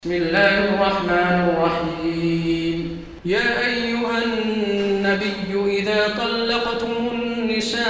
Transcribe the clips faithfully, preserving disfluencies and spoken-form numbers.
بسم الله الرحمن الرحيم. يا أيها النبي إذا طلقتم النساء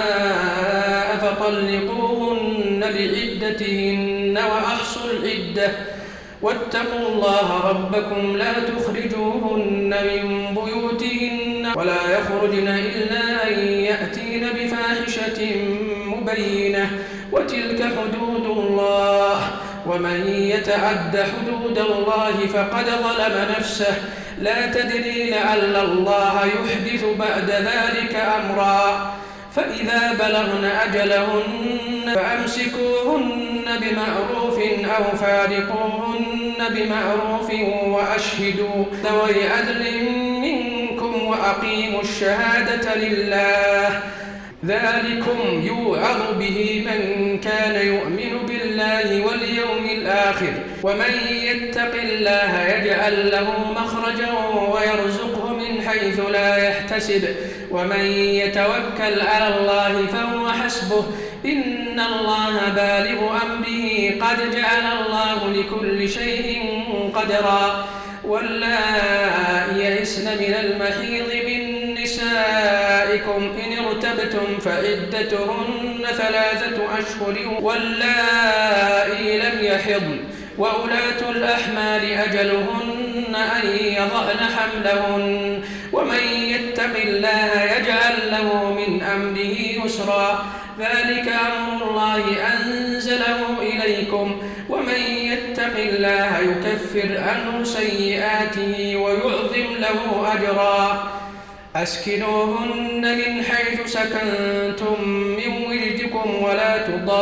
فطلقوهن لعدتهن وأحصوا العدة واتقوا الله ربكم لا تخرجوهن من بيوتهن ولا يخرجن إلا أن يأتين بفاحشة مبينة وتلك حدود الله ومن يتعد حدود الله فقد ظلم نفسه لا تدري لعل الله يحدث بعد ذلك أمرا فإذا بلغن أجلهن فأمسكوهن بمعروف أو فارقوهن بمعروف وأشهدوا ذوي عدل منكم وأقيموا الشهادة لله ذلكم يوعظ به من كان يؤمن بالله واليوم الآخر ومن يتق الله يجعل له مخرجا ويرزقه من حيث لا يحتسب ومن يتوكل على الله فهو حسبه إن الله بالغ أمره قد جعل الله لكل شيء قدرا واللائي يئسن من المحيض من نسائكم إن ارتبتم فعدتهن ثلاثة أشهر واللائي لم يحضن وأولاة الأحمال أجلهن أن يضعن حملهن ومن يتق الله يجعل له من أمره يسرا ذلك أمر الله أنزله إليكم ومن يتق الله يكفر عنه سيئاته ويعظم له أجرا أسكنوهن من حيث سكنتم من وجدكم ولا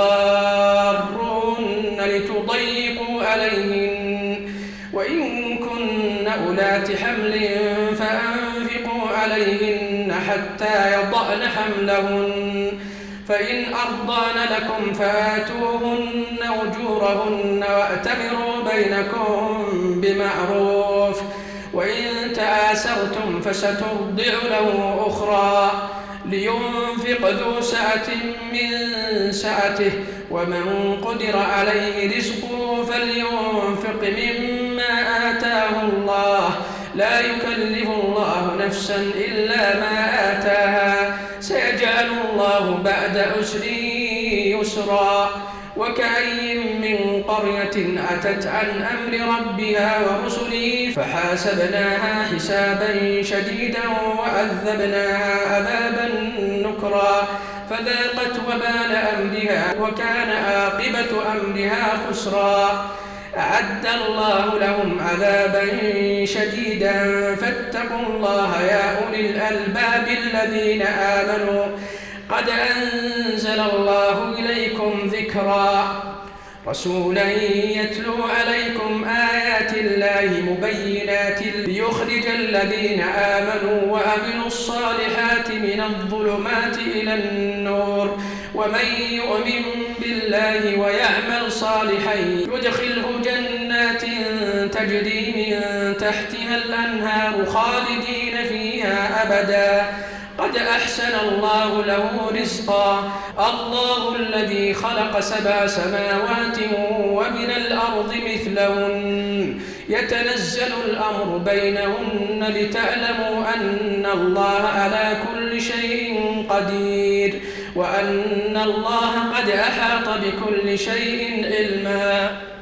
تضاروهن لتضيقوا عليهن وإن كن أولات حمل فأنفقوا عليهن حتى يضعن حملهن فإن أرضان لكم فآتوهن أجورهن وأتمروا بينكم بمعروف وإن تآسرتم فسترضع له أخرى لينفق ذو سعة من سعته ومن قدر عليه رزقه فلينفق مما آتاه الله لا يكلف الله نفسا إلا ما آتاها سيجعل الله بعد عسر يسرا وكأي من قرية أتت عن أمر ربها ورسله فحاسبناها حسابا شديدا وعذبناها عذابا نكرا فذاقت وبال أمرها وكان عاقبة أمرها خسرا أعد الله لهم عذابا شديدا فاتقوا الله يا أولي الألباب الذين آمنوا قد أنزل الله إليكم ذكرا رسولا يتلو عليكم آيات الله مبينات ليخرج الذين آمنوا وعملوا الصالحات من الظلمات إلى النور ومن يؤمن بالله ويعمل صالحا يدخله جنات تجري من تحتها الأنهار خالدين فيها أبدا قد أحسن الله له رزقا الله الذي خلق سبع سماوات ومن الأرض مثلهن يتنزل الأمر بينهن لتعلموا أن الله على كل شيء قدير وأن الله قد أحاط بكل شيء علما.